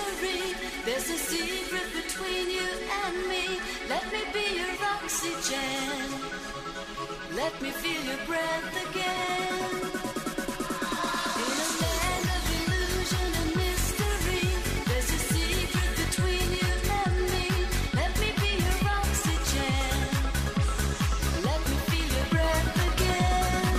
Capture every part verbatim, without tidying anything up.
mystery. There's a secret between you and me. Let me be your oxygen. Let me feel your breath again. In a land of illusion and mystery, there's a secret between you and me. Let me be your oxygen. Let me feel your breath again.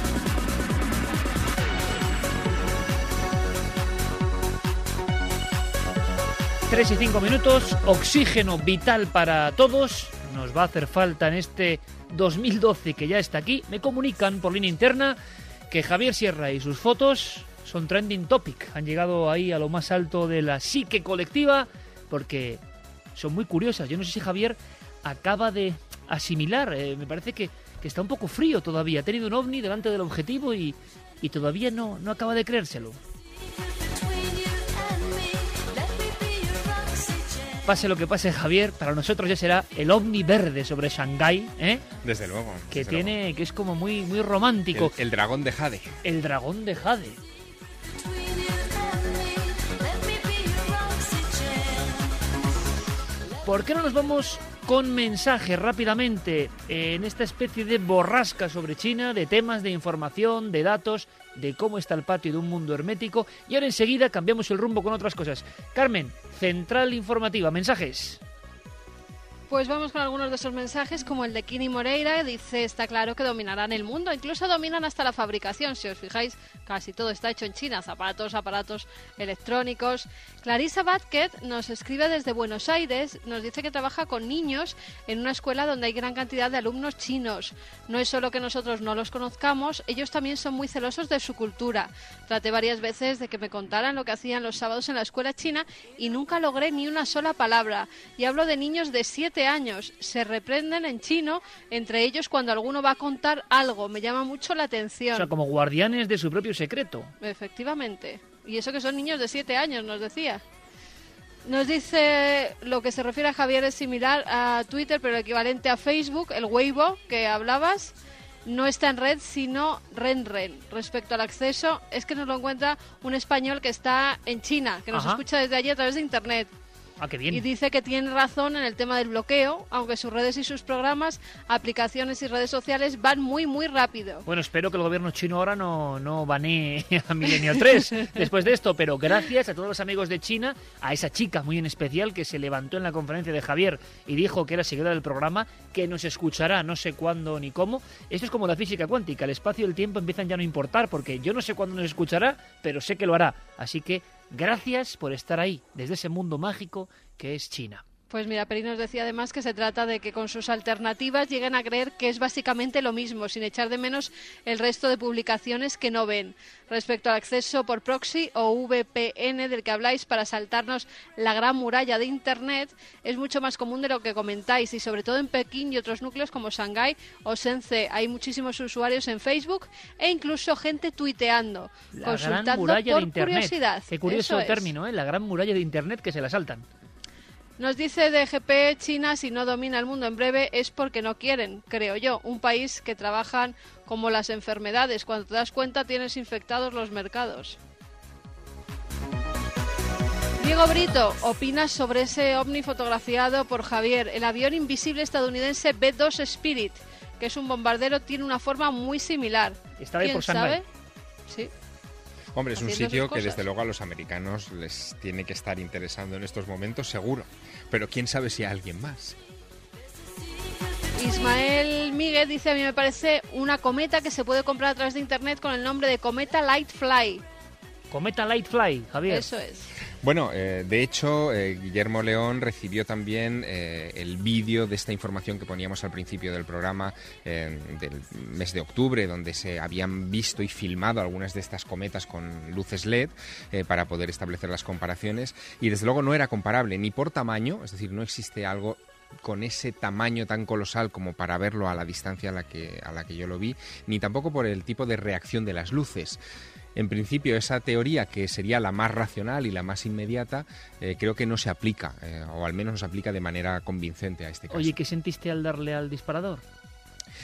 Tres y cinco minutos, oxígeno vital para todos. Nos va a hacer falta en este dos mil doce que ya está aquí. Me comunican por línea interna que Javier Sierra y sus fotos son trending topic. Han llegado ahí a lo más alto de la psique colectiva porque son muy curiosas. Yo no sé si Javier acaba de asimilar. Eh, me parece que, que está un poco frío todavía. Ha tenido un ovni delante del objetivo y, y todavía no, no acaba de creérselo. Pase lo que pase, Javier, para nosotros ya será el ovni verde sobre Shanghái, ¿eh? Desde luego. Que desde tiene, luego. que es como muy, muy romántico. El, el dragón de Jade. El dragón de Jade. ¿Por qué no nos vamos con mensajes rápidamente en esta especie de borrasca sobre China, de temas, de información, de datos, de cómo está el patio de un mundo hermético? Y ahora enseguida cambiamos el rumbo con otras cosas. Carmen, Central Informativa, mensajes. Pues vamos con algunos de esos mensajes, como el de Kini Moreira. Dice, está claro que dominarán el mundo, incluso dominan hasta la fabricación. Si os fijáis, casi todo está hecho en China, zapatos, aparatos electrónicos. Clarisa Vázquez nos escribe desde Buenos Aires, nos dice que trabaja con niños en una escuela donde hay gran cantidad de alumnos chinos. No es solo que nosotros no los conozcamos, ellos también son muy celosos de su cultura. Traté varias veces de que me contaran lo que hacían los sábados en la escuela china y nunca logré ni una sola palabra. Y hablo de niños de siete años, se reprenden en chino entre ellos cuando alguno va a contar algo. Me llama mucho la atención. O sea, como guardianes de su propio secreto. Efectivamente. Y eso que son niños de siete años, nos decía. Nos dice, lo que se refiere a Javier es similar a Twitter, pero el equivalente a Facebook, el Weibo que hablabas, no está en red, sino Renren. Respecto al acceso, es que nos lo encuentra un español que está en China, que nos Ajá. escucha desde allí a través de Internet. Ah, qué bien. Y dice que tiene razón en el tema del bloqueo, aunque sus redes y sus programas, aplicaciones y redes sociales van muy, muy rápido. Bueno, espero que el gobierno chino ahora no, no banee a Milenio tres después de esto, pero gracias a todos los amigos de China, a esa chica muy en especial que se levantó en la conferencia de Javier y dijo que era seguidora del programa, que nos escuchará no sé cuándo ni cómo. Esto es como la física cuántica, el espacio y el tiempo empiezan ya a no importar, porque yo no sé cuándo nos escuchará, pero sé que lo hará. Así que gracias por estar ahí, desde ese mundo mágico que es China. Pues mira, Peri nos decía además que se trata de que con sus alternativas lleguen a creer que es básicamente lo mismo, sin echar de menos el resto de publicaciones que no ven. Respecto al acceso por proxy o V P N del que habláis para saltarnos la gran muralla de Internet, es mucho más común de lo que comentáis, y sobre todo en Pekín y otros núcleos como Shanghái o Shenzhen. Hay muchísimos usuarios en Facebook e incluso gente tuiteando, La consultando gran muralla por de Internet. curiosidad. Qué curioso Eso término, ¿eh? La gran muralla de Internet que se la saltan. Nos dice D G P, China si no domina el mundo en breve es porque no quieren, creo yo. Un país que trabajan como las enfermedades. Cuando te das cuenta tienes infectados los mercados. Diego Brito, ¿opinas sobre ese ovni fotografiado por Javier? El avión invisible estadounidense B dos Spirit, que es un bombardero, tiene una forma muy similar. Está ahí ¿Quién por Shanghái. sabe? Sí. Hombre, es un Haciendo sitio sus que cosas. desde luego a los americanos les tiene que estar interesando en estos momentos, seguro. Pero quién sabe si a alguien más. Ismael Miguel dice, a mí me parece una cometa que se puede comprar a través de internet con el nombre de Cometa Lightfly. Cometa Lightfly, Javier. Eso es. Bueno, eh, de hecho, eh, Guillermo León recibió también eh, el vídeo de esta información que poníamos al principio del programa eh, del mes de octubre, donde se habían visto y filmado algunas de estas cometas con luces L E D eh, para poder establecer las comparaciones. Y desde luego no era comparable ni por tamaño, es decir, no existe algo con ese tamaño tan colosal como para verlo a la distancia a la que, a la que yo lo vi, ni tampoco por el tipo de reacción de las luces. En principio, esa teoría, que sería la más racional y la más inmediata, eh, creo que no se aplica, eh, o al menos no se aplica de manera convincente a este caso. Oye, ¿qué sentiste al darle al disparador?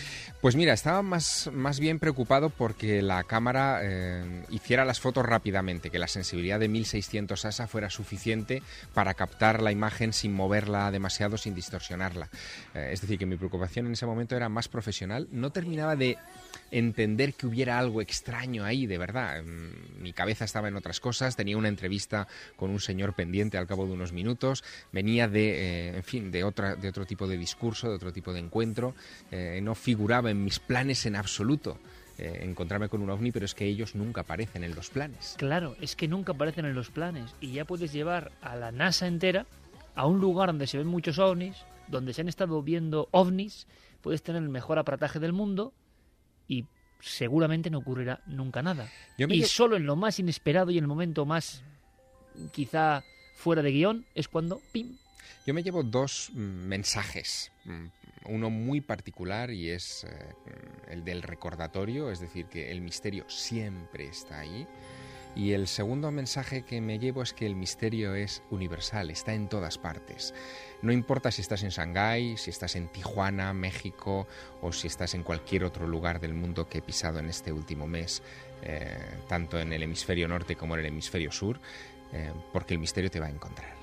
Pues mira, estaba más, más bien preocupado porque la cámara eh, hiciera las fotos rápidamente, que la sensibilidad de mil seiscientos A S A fuera suficiente para captar la imagen sin moverla demasiado, sin distorsionarla. Eh, es decir, que mi preocupación en ese momento era más profesional. No terminaba de entender que hubiera algo extraño ahí, de verdad. Mi cabeza estaba en otras cosas, tenía una entrevista con un señor pendiente al cabo de unos minutos, venía de, eh, en fin, de, otra, de otro tipo de discurso, de otro tipo de encuentro, eh, no figuraba en mis planes en absoluto eh, encontrarme con un ovni, pero es que ellos nunca aparecen en los planes. Claro, es que nunca aparecen en los planes y ya puedes llevar a la NASA entera a un lugar donde se ven muchos ovnis, donde se han estado viendo ovnis, puedes tener el mejor aparataje del mundo y seguramente no ocurrirá nunca nada. Y lle- solo en lo más inesperado y en el momento más quizá fuera de guión es cuando ¡pim! Yo me llevo dos mm, mensajes, mm, uno muy particular y es eh, el del recordatorio, es decir, que el misterio siempre está ahí. Y el segundo mensaje que me llevo es que el misterio es universal, está en todas partes. No importa si estás en Shanghái, si estás en Tijuana, México, o si estás en cualquier otro lugar del mundo que he pisado en este último mes, eh, tanto en el hemisferio norte como en el hemisferio sur, eh, porque el misterio te va a encontrar.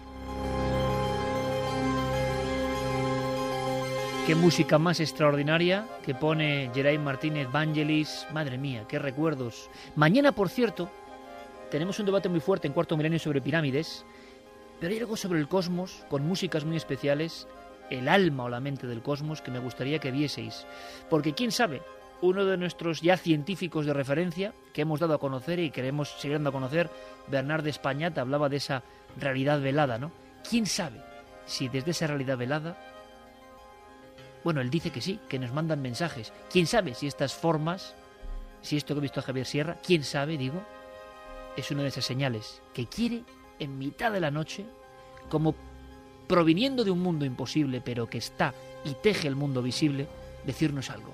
Qué música más extraordinaria que pone Geray Martínez Vangelis. Madre mía, qué recuerdos. Mañana, por cierto, tenemos un debate muy fuerte en Cuarto Milenio sobre pirámides, pero hay algo sobre el cosmos, con músicas muy especiales, el alma o la mente del cosmos, que me gustaría que vieseis. Porque quién sabe, uno de nuestros ya científicos de referencia, que hemos dado a conocer y queremos seguir dando a conocer, Bernard de Españat, hablaba de esa realidad velada, ¿no? ¿Quién sabe si desde esa realidad velada... Bueno, él dice que sí, que nos mandan mensajes. ¿Quién sabe si estas formas, si esto que he visto a Javier Sierra, quién sabe, digo, es una de esas señales que quiere en mitad de la noche, como proviniendo de un mundo imposible, pero que está y teje el mundo visible, decirnos algo?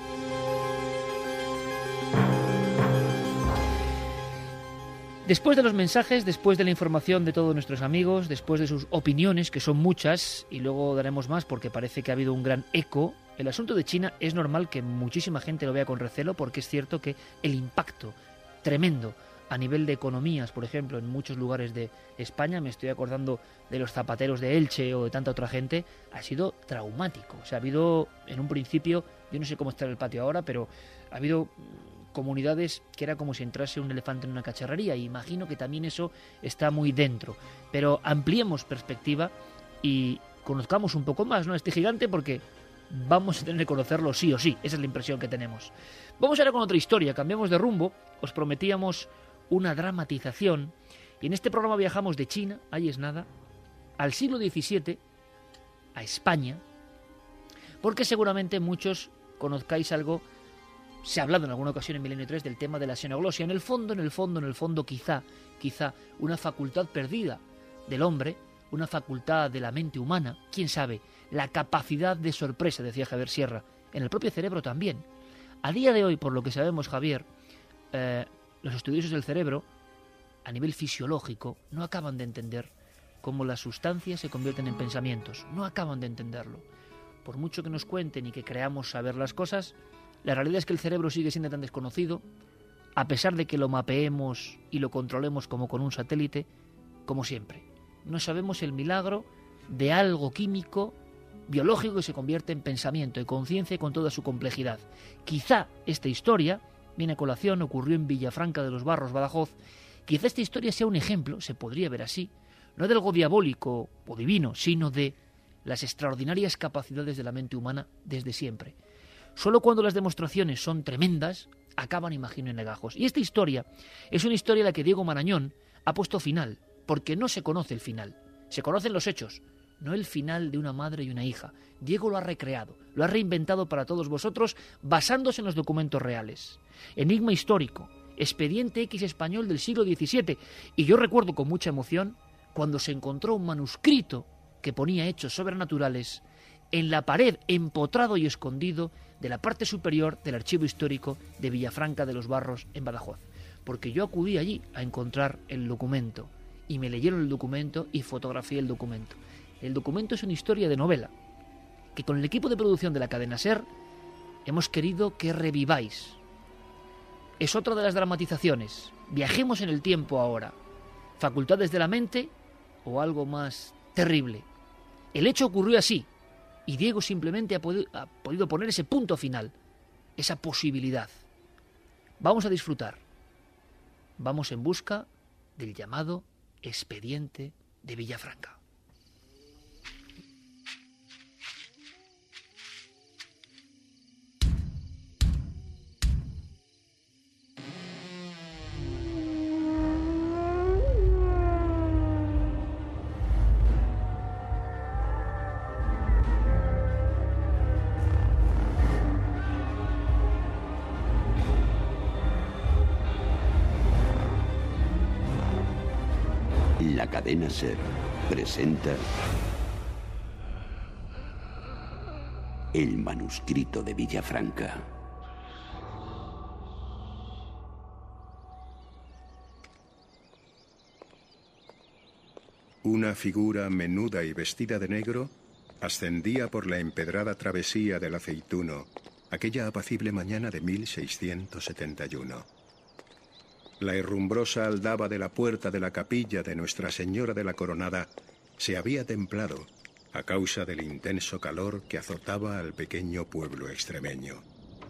Después de los mensajes, después de la información de todos nuestros amigos, después de sus opiniones, que son muchas, y luego daremos más porque parece que ha habido un gran eco, el asunto de China es normal que muchísima gente lo vea con recelo, porque es cierto que el impacto tremendo a nivel de economías, por ejemplo, en muchos lugares de España, me estoy acordando de los zapateros de Elche o de tanta otra gente, ha sido traumático. O sea, ha habido, en un principio, yo no sé cómo está el patio ahora, pero ha habido comunidades que era como si entrase un elefante en una cacharrería, y imagino que también eso está muy dentro. Pero ampliemos perspectiva y conozcamos un poco más, ¿no?, este gigante, porque vamos a tener que conocerlo sí o sí. Esa es la impresión que tenemos. Vamos ahora con otra historia, cambiamos de rumbo. Os prometíamos una dramatización y en este programa viajamos de China, ahí es nada, al siglo diecisiete, a España, porque seguramente muchos conozcáis algo. Se ha hablado en alguna ocasión en Milenio tres del tema de la xenoglosia. En el fondo, en el fondo, en el fondo, quizá, quizá una facultad perdida del hombre, una facultad de la mente humana, quién sabe, la capacidad de sorpresa, decía Javier Sierra, en el propio cerebro también. A día de hoy, por lo que sabemos, Javier, eh, los estudiosos del cerebro, a nivel fisiológico, no acaban de entender cómo las sustancias se convierten en pensamientos. No acaban de entenderlo. Por mucho que nos cuenten y que creamos saber las cosas, la realidad es que el cerebro sigue siendo tan desconocido, a pesar de que lo mapeemos y lo controlemos como con un satélite, como siempre. No sabemos el milagro de algo químico, biológico, que se convierte en pensamiento y conciencia con toda su complejidad. Quizá esta historia, viene a colación, ocurrió en Villafranca de los Barros, Badajoz. Quizá esta historia sea un ejemplo, se podría ver así, no de algo diabólico o divino, sino de las extraordinarias capacidades de la mente humana desde siempre. Solo cuando las demostraciones son tremendas, acaban, imagino, en legajos. Y esta historia es una historia a la que Diego Marañón ha puesto final, porque no se conoce el final. Se conocen los hechos, no el final de una madre y una hija. Diego lo ha recreado, lo ha reinventado para todos vosotros, basándose en los documentos reales. Enigma histórico, expediente X español del siglo diecisiete. Y yo recuerdo con mucha emoción cuando se encontró un manuscrito que ponía hechos sobrenaturales en la pared, empotrado y escondido, de la parte superior del archivo histórico de Villafranca de los Barros, en Badajoz. Porque yo acudí allí a encontrar el documento, y me leyeron el documento y fotografié el documento. El documento es una historia de novela, que con el equipo de producción de la cadena SER hemos querido que reviváis. Es otra de las dramatizaciones. Viajemos en el tiempo ahora. Facultades de la mente o algo más terrible. El hecho ocurrió así y Diego simplemente ha podido, ha podido poner ese punto final, esa posibilidad. Vamos a disfrutar. Vamos en busca del llamado expediente de Villafranca. La cadena SER presenta El manuscrito de Villafranca. Una figura menuda y vestida de negro ascendía por la empedrada travesía del Aceituno aquella apacible mañana de mil seiscientos setenta y uno. La herrumbrosa aldaba de la puerta de la capilla de Nuestra Señora de la Coronada se había templado a causa del intenso calor que azotaba al pequeño pueblo extremeño.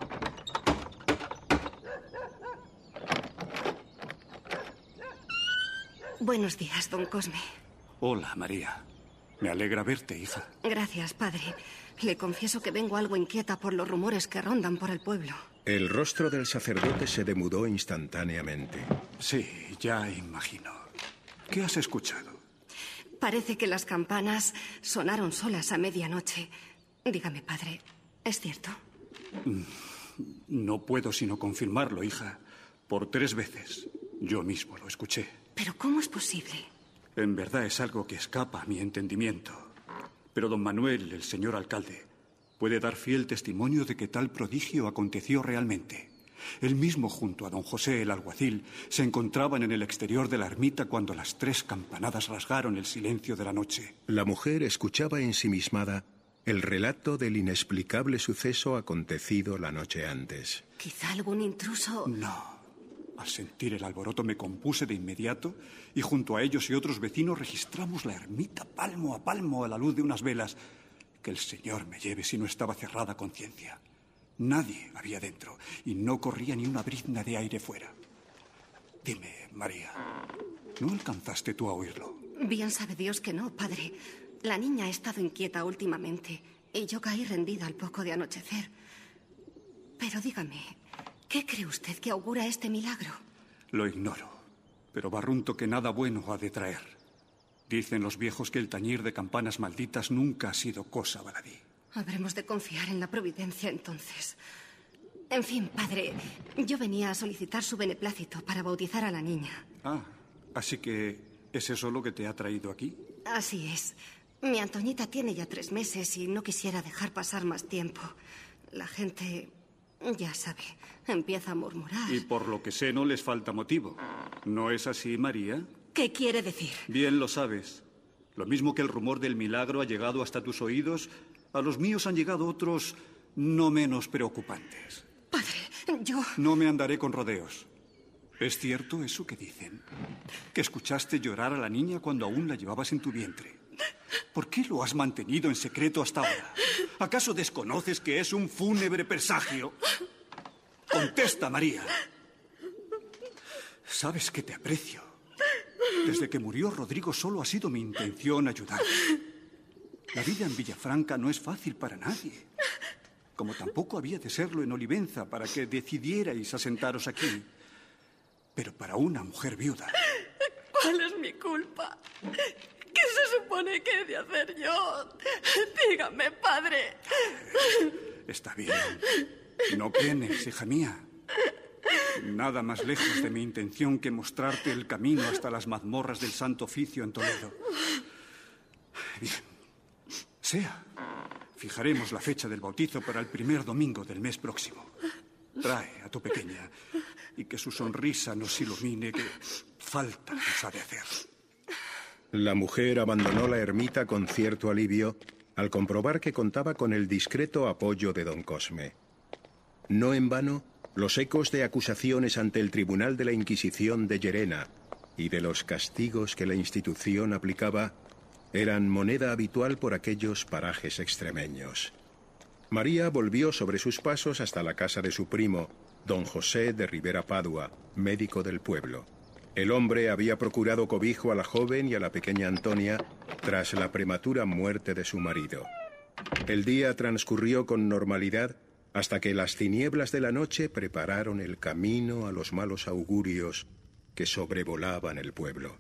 Buenos días, don Cosme. Hola, María. Me alegra verte, hija. Gracias, padre. Le confieso que vengo algo inquieta por los rumores que rondan por el pueblo. El rostro del sacerdote se demudó instantáneamente. Sí, ya imagino. ¿Qué has escuchado? Parece que las campanas sonaron solas a medianoche. Dígame, padre, ¿es cierto? No puedo sino confirmarlo, hija. Por tres veces. Yo mismo lo escuché. ¿Pero cómo es posible? En verdad es algo que escapa a mi entendimiento. Pero don Manuel, el señor alcalde, puede dar fiel testimonio de que tal prodigio aconteció realmente. Él mismo, junto a don José, el alguacil, se encontraban en el exterior de la ermita cuando las tres campanadas rasgaron el silencio de la noche. La mujer escuchaba ensimismada el relato del inexplicable suceso acontecido la noche antes. ¿Quizá algún intruso? No. Al sentir el alboroto me compuse de inmediato y junto a ellos y otros vecinos registramos la ermita palmo a palmo a la luz de unas velas. Que el Señor me lleve si no estaba cerrada conciencia. Nadie había dentro y no corría ni una brizna de aire fuera. Dime, María, ¿no alcanzaste tú a oírlo? Bien sabe Dios que no, padre. La niña ha estado inquieta últimamente y yo caí rendida al poco de anochecer. Pero dígame, ¿qué cree usted que augura este milagro? Lo ignoro, pero barrunto que nada bueno ha de traer. Dicen los viejos que el tañir de campanas malditas nunca ha sido cosa baladí. Habremos de confiar en la providencia entonces. En fin, padre, yo venía a solicitar su beneplácito para bautizar a la niña. Ah, así que ¿es eso lo que te ha traído aquí? Así es. Mi Antoñita tiene ya tres meses y no quisiera dejar pasar más tiempo. La gente, ya sabe, empieza a murmurar. Y por lo que sé no les falta motivo. ¿No es así, María? ¿Qué quiere decir? Bien lo sabes. Lo mismo que el rumor del milagro ha llegado hasta tus oídos, a los míos han llegado otros no menos preocupantes. Padre, yo... No me andaré con rodeos. ¿Es cierto eso que dicen? ¿Que escuchaste llorar a la niña cuando aún la llevabas en tu vientre? ¿Por qué lo has mantenido en secreto hasta ahora? ¿Acaso desconoces que es un fúnebre presagio? Contesta, María. Sabes que te aprecio. Desde que murió Rodrigo solo ha sido mi intención ayudar. La vida en Villafranca no es fácil para nadie. Como tampoco había de serlo en Olivenza para que decidierais asentaros aquí. Pero para una mujer viuda... ¿Cuál es mi culpa? ¿Qué se supone que he de hacer yo? Dígame, padre. Está bien. No penes, hija mía. Nada más lejos de mi intención que mostrarte el camino hasta las mazmorras del Santo Oficio en Toledo. Bien. Sea. Fijaremos la fecha del bautizo para el primer domingo del mes próximo. Trae a tu pequeña y que su sonrisa nos ilumine, que falta nos ha de hacer. La mujer abandonó la ermita con cierto alivio al comprobar que contaba con el discreto apoyo de don Cosme. No en vano, los ecos de acusaciones ante el Tribunal de la Inquisición de Llerena y de los castigos que la institución aplicaba eran moneda habitual por aquellos parajes extremeños. María volvió sobre sus pasos hasta la casa de su primo, don José de Ribera Padua, médico del pueblo. El hombre había procurado cobijo a la joven y a la pequeña Antonia tras la prematura muerte de su marido. El día transcurrió con normalidad hasta que las tinieblas de la noche prepararon el camino a los malos augurios que sobrevolaban el pueblo.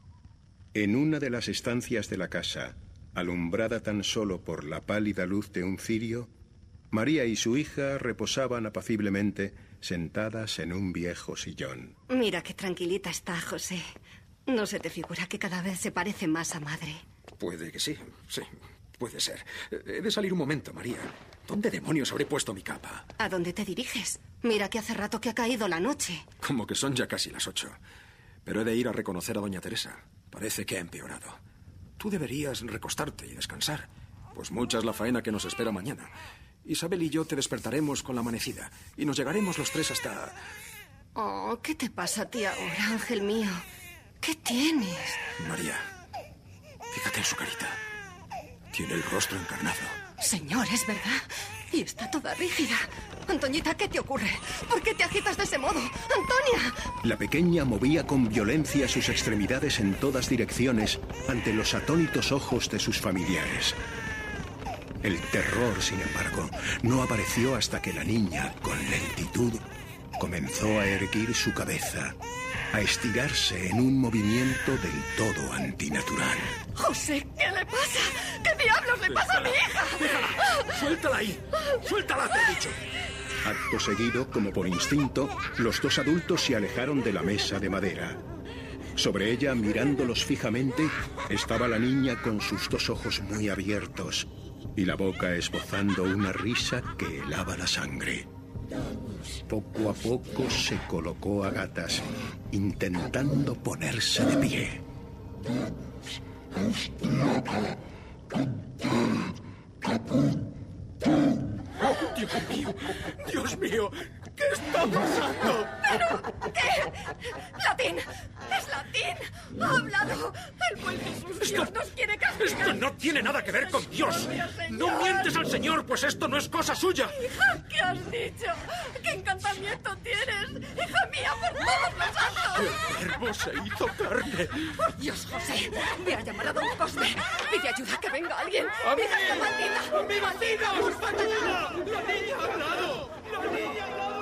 En una de las estancias de la casa, alumbrada tan solo por la pálida luz de un cirio, María y su hija reposaban apaciblemente sentadas en un viejo sillón. Mira qué tranquilita está, José. ¿No se te figura que cada vez se parece más a madre? Puede que sí, sí, puede ser. He de salir un momento, María. ¿Dónde demonios habré puesto mi capa? ¿A dónde te diriges? Mira que hace rato que ha caído la noche. Como que son ya casi las ocho. Pero he de ir a reconocer a doña Teresa. Parece que ha empeorado. Tú deberías recostarte y descansar, pues mucha es la faena que nos espera mañana. Isabel y yo te despertaremos con la amanecida y nos llegaremos los tres hasta... Oh, ¿qué te pasa a ti ahora, ángel mío? ¿Qué tienes? María, fíjate en su carita. Tiene el rostro encarnado. Señor, es verdad. Y está toda rígida. Antoñita, ¿qué te ocurre? ¿Por qué te agitas de ese modo? ¡Antonia! La pequeña movía con violencia sus extremidades en todas direcciones ante los atónitos ojos de sus familiares. El terror, sin embargo, no apareció hasta que la niña, con lentitud, comenzó a erguir su cabeza, a estirarse en un movimiento del todo antinatural. José, ¿qué le pasa? ¿Qué diablos le pasa a mi hija? ¡Déjala! ¡Suéltala ahí! ¡Suéltala, te he dicho! Acto seguido, como por instinto, los dos adultos se alejaron de la mesa de madera. Sobre ella, mirándolos fijamente, estaba la niña con sus dos ojos muy abiertos y la boca esbozando una risa que helaba la sangre. Poco a poco se colocó a gatas, intentando ponerse de pie. ¡Dios mío! ¡Dios mío! ¿Qué está pasando? ¿Pero qué? ¡Latín! ¡Es Latín! ¡Ha hablado! ¡El buen Jesús! Esto, ¡Dios nos quiere castigar! ¡Esto no tiene nada que ver con Dios! ¡No mientes al Señor, pues esto no es cosa suya! ¡Hija! ¿Qué has dicho? ¿Qué encantamiento tienes? ¡Hija mía, por todos los santos! ¡El Verbo se hizo carne! ¡Por Dios, José! ¡Ve a llamar a don Cosme! ¡Pide ayuda, que venga alguien! ¡A mí! ¡Hija maldita! ¡A mi vecina! ¡Ayuda! ¡La niña ha hablado! ¡La niña ha hablado!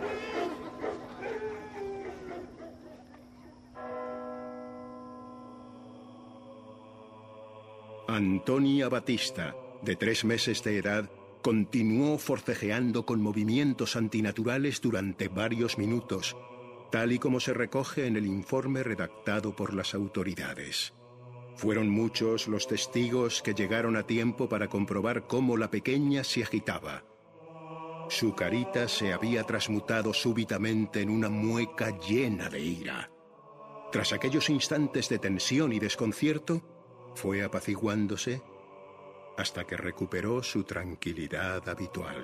Antonia Batista, de tres meses de edad, continuó forcejeando con movimientos antinaturales durante varios minutos, tal y como se recoge en el informe redactado por las autoridades. Fueron muchos los testigos que llegaron a tiempo para comprobar cómo la pequeña se agitaba. Su carita se había transmutado súbitamente en una mueca llena de ira. Tras aquellos instantes de tensión y desconcierto, fue apaciguándose hasta que recuperó su tranquilidad habitual.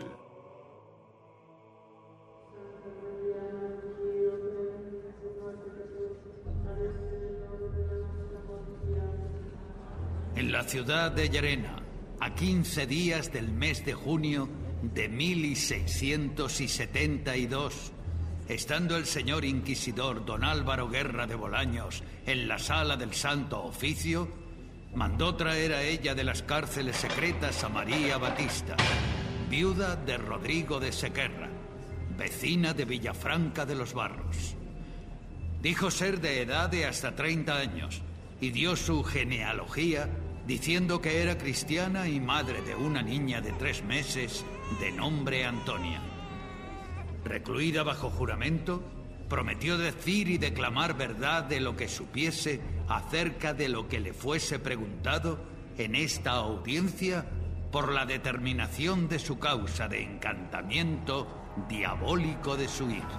En la ciudad de Llerena, a quince días del mes de junio de mil seiscientos setenta y dos, estando el señor inquisidor don Álvaro Guerra de Bolaños en la sala del Santo Oficio, mandó traer a ella de las cárceles secretas a María Batista, viuda de Rodrigo de Sequerra, vecina de Villafranca de los Barros. Dijo ser de edad de hasta treinta años y dio su genealogía diciendo que era cristiana y madre de una niña de tres meses de nombre Antonia. Recluida bajo juramento, prometió decir y declamar verdad de lo que supiese acerca de lo que le fuese preguntado en esta audiencia por la determinación de su causa de encantamiento diabólico de su hija.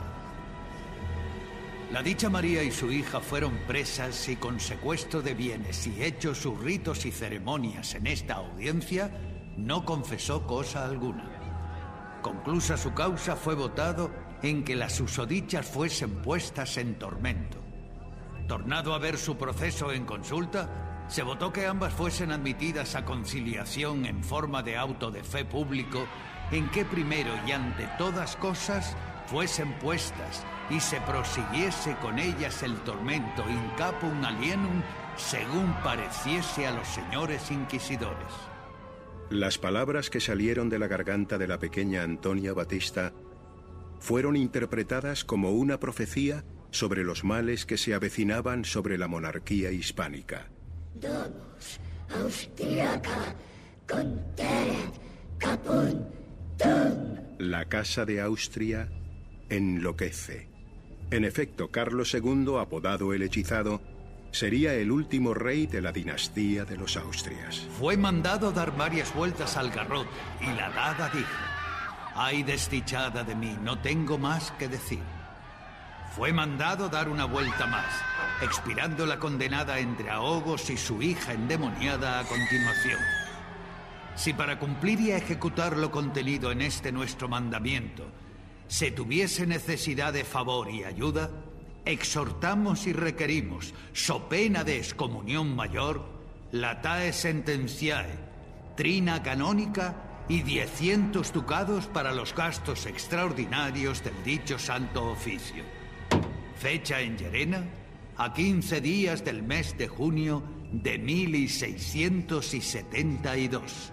La dicha María y su hija fueron presas y con secuestro de bienes y hechos sus ritos y ceremonias en esta audiencia, no confesó cosa alguna. Conclusa su causa, fue votado en que las susodichas fuesen puestas en tormento. Tornado a ver su proceso en consulta, se votó que ambas fuesen admitidas a conciliación en forma de auto de fe público, en que primero y ante todas cosas fuesen puestas y se prosiguiese con ellas el tormento in capum alienum, según pareciese a los señores inquisidores. Las palabras que salieron de la garganta de la pequeña Antonia Batista fueron interpretadas como una profecía sobre los males que se avecinaban sobre la monarquía hispánica. Domus austriaca conteret caput tum. La casa de Austria enloquece. En efecto, Carlos segundo, apodado el Hechizado, sería el último rey de la dinastía de los Austrias. Fue mandado dar varias vueltas al garrote, y la dada dijo: «Ay, desdichada de mí, no tengo más que decir». Fue mandado dar una vuelta más, expirando la condenada entre ahogos y su hija endemoniada a continuación. Si para cumplir y ejecutar lo contenido en este nuestro mandamiento se tuviese necesidad de favor y ayuda, exhortamos y requerimos, so pena de excomunión mayor, latae sententiae, trina canónica y diecientos ducados para los gastos extraordinarios del dicho santo oficio. Fecha en Llerena, a quince días del mes de junio de mil y seiscientos y setenta y dos.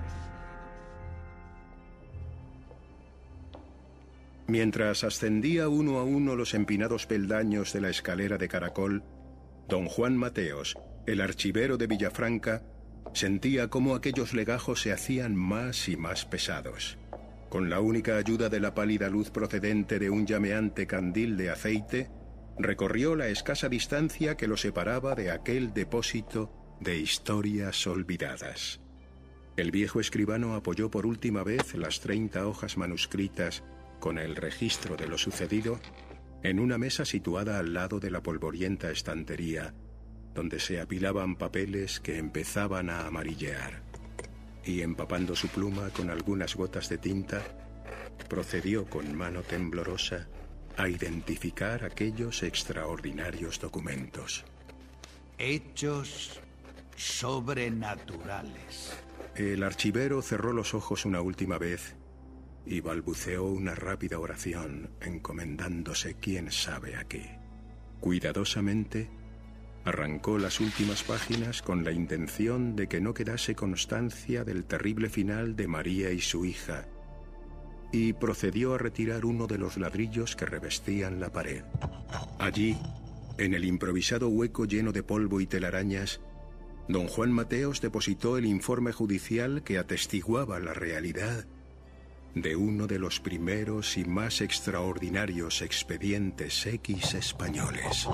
Mientras ascendía uno a uno los empinados peldaños de la escalera de caracol, don Juan Mateos, el archivero de Villafranca, sentía cómo aquellos legajos se hacían más y más pesados. Con la única ayuda de la pálida luz procedente de un llameante candil de aceite, recorrió la escasa distancia que lo separaba de aquel depósito de historias olvidadas. El viejo escribano apoyó por última vez las treinta hojas manuscritas con el registro de lo sucedido en una mesa situada al lado de la polvorienta estantería, donde se apilaban papeles que empezaban a amarillear. Y empapando su pluma con algunas gotas de tinta, procedió con mano temblorosa a identificar aquellos extraordinarios documentos. Hechos sobrenaturales. El archivero cerró los ojos una última vez y balbuceó una rápida oración, encomendándose quién sabe a qué. Cuidadosamente, arrancó las últimas páginas con la intención de que no quedase constancia del terrible final de María y su hija, y procedió a retirar uno de los ladrillos que revestían la pared. Allí, en el improvisado hueco lleno de polvo y telarañas, don Juan Mateos depositó el informe judicial que atestiguaba la realidad de uno de los primeros y más extraordinarios expedientes X españoles.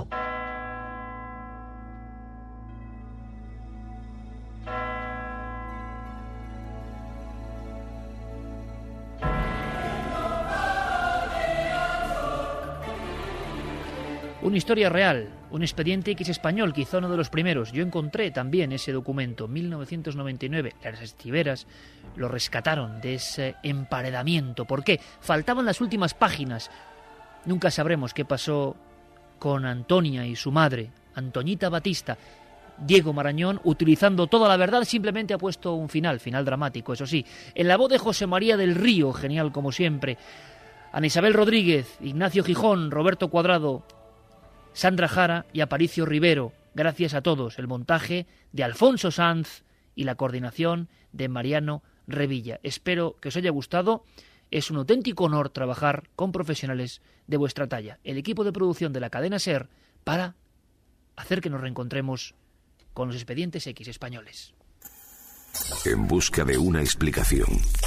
Una historia real, un expediente X español, quizá uno de los primeros. Yo encontré también ese documento, mil novecientos noventa y nueve. Las archiveras lo rescataron de ese emparedamiento. ¿Por qué? Faltaban las últimas páginas. Nunca sabremos qué pasó con Antonia y su madre, Antoñita Batista. Diego Marañón, utilizando toda la verdad, simplemente ha puesto un final, final dramático, eso sí. En la voz de José María del Río, genial como siempre. Ana Isabel Rodríguez, Ignacio Gijón, Roberto Cuadrado, Sandra Jara y Aparicio Rivero. Gracias a todos. El montaje de Alfonso Sanz y la coordinación de Mariano Revilla. Espero que os haya gustado. Es un auténtico honor trabajar con profesionales de vuestra talla. El equipo de producción de la cadena SER para hacer que nos reencontremos con los expedientes X españoles. En busca de una explicación.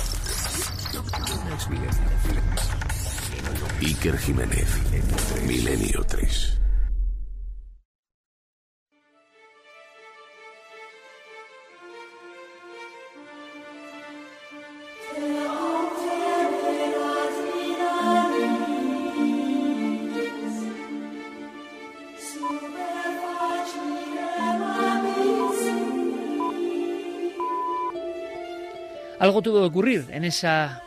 Iker Jiménez, Milenio tres. Algo tuvo que ocurrir en esa